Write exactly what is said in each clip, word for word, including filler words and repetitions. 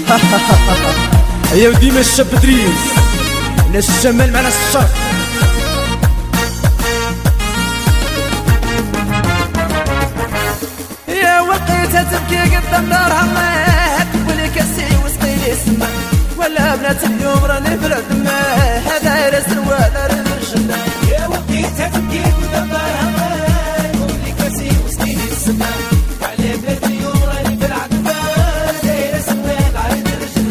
هيا وديما الشاب دريس، ناس الجمال مع ناس الشر. يا وقيتها تبكي قدام دارها تقولي كاسي وسقيلي سما، ولا بنات اليوم راني بلا دما هذا يرسل ولا رجل. يا وقيتها تبكي قدام دارها تقولي كاسي وسقيلي سما، ولا بنات اليوم راني بلا دما هذا يرسل ولا رجل.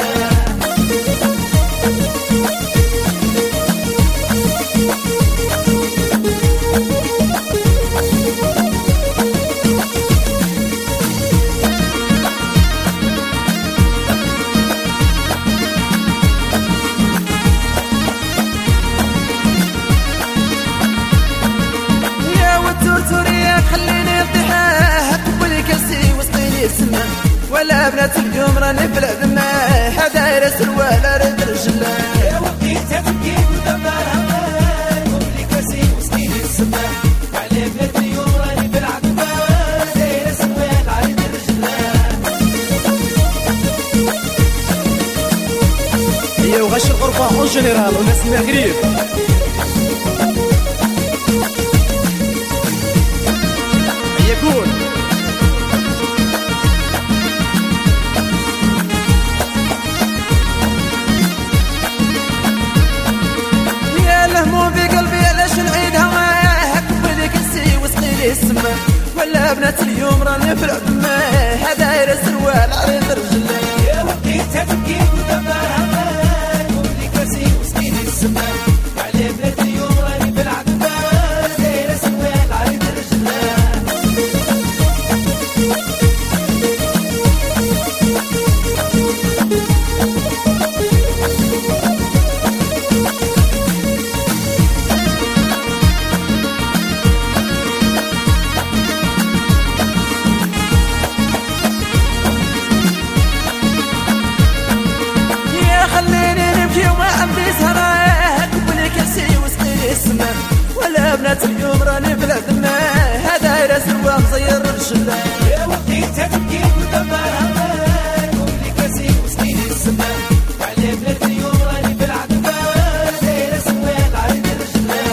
خليني الضحاك تقولي كاسي وسطيني سما، ولا بنات اليوم راني بلا دما هذا يرسل ولا رد رجلا. يا وقيتها تبكي قدام دارها تقولي كاسي وسطيني سما، ولا بنات اليوم راني بلا دما هذا يرسل ولا رد رجلا. هي وغش الغربة اون جينيرال وناس المغرب. يقول يا لهموم في قلبي علاش نعيد هواك تقولي كاسي وسقيلي سما، ولا بنات اليوم راني بلا دما هذا يرسل ولا رد رجلا. يا وقيتها تبكي قدام دارها تقولي كاسي وسقيلي سما، ولا بنات اليوم راني بلا دما هذا يرسل ولا رد رجلا. ولا بنات اليوم راني بلا دما هذا يرسل ومزير الرجل. يا وقيتها تبكي قدام دارها تقولي كاسي وسقيلي سما، وعلى بنات اليوم راني بلا دما هذا يرسل ولا رد رجلا.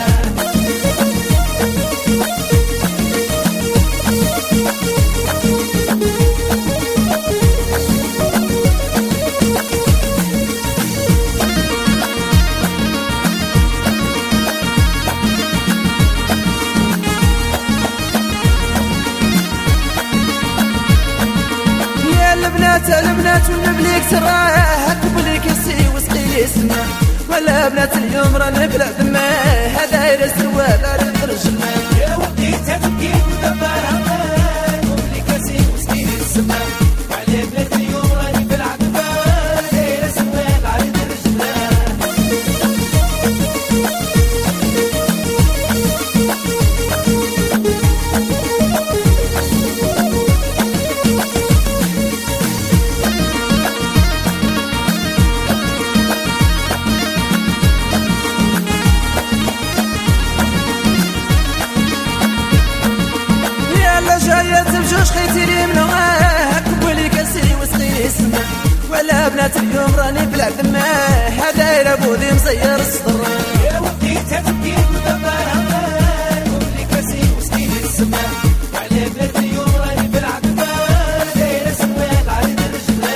البنات البنات والمبليك تراها تقولي كاسي وسقيلي سما، ولا بنات اليوم راني بلا دما هذا يرسل ولا رد رجلا. يا وقيتها تبكي قدام دارها تقولي كاسي وسقيلي سما، وعلى بنات اليوم راني بلا دما هذا يرسل ولا رد رجلا. بجوج خيتي لي من هواك تقولي كاسي وسقيلي سما، ولا بنات اليوم راني بلا دما هذا يربو ذي مزير الصدر. يا وقيتها تبكي قدام دارها تقولي كاسي وسقيلي سما، وعلى بنات اليوم راني بلا دما هذا يرسل ولا رد رجلا.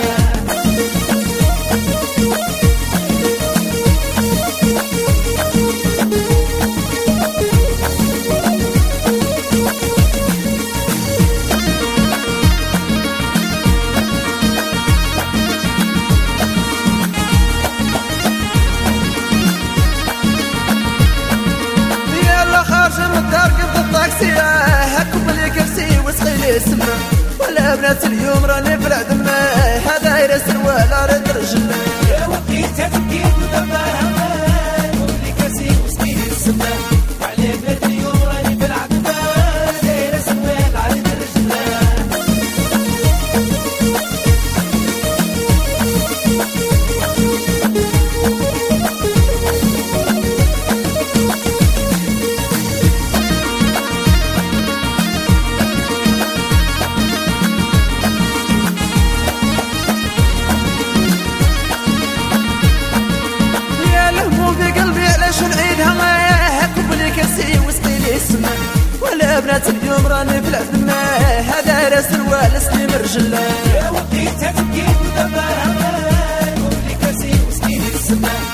سما، ولا بنات اليوم راني بلا دما هذا يرسل ولا رد رجلا. يا وقيتها تبكي قدام دارها تقولي كاسي وسقيلي سما، وعلى بنات اليوم راني بلا دما هذا يرسل ولا رد رجلا. بنات اليوم راني في العدمة هذا راس الوال سليم رجله يا ودي تبكي ودابا همان قولي كاسي وسكيني السما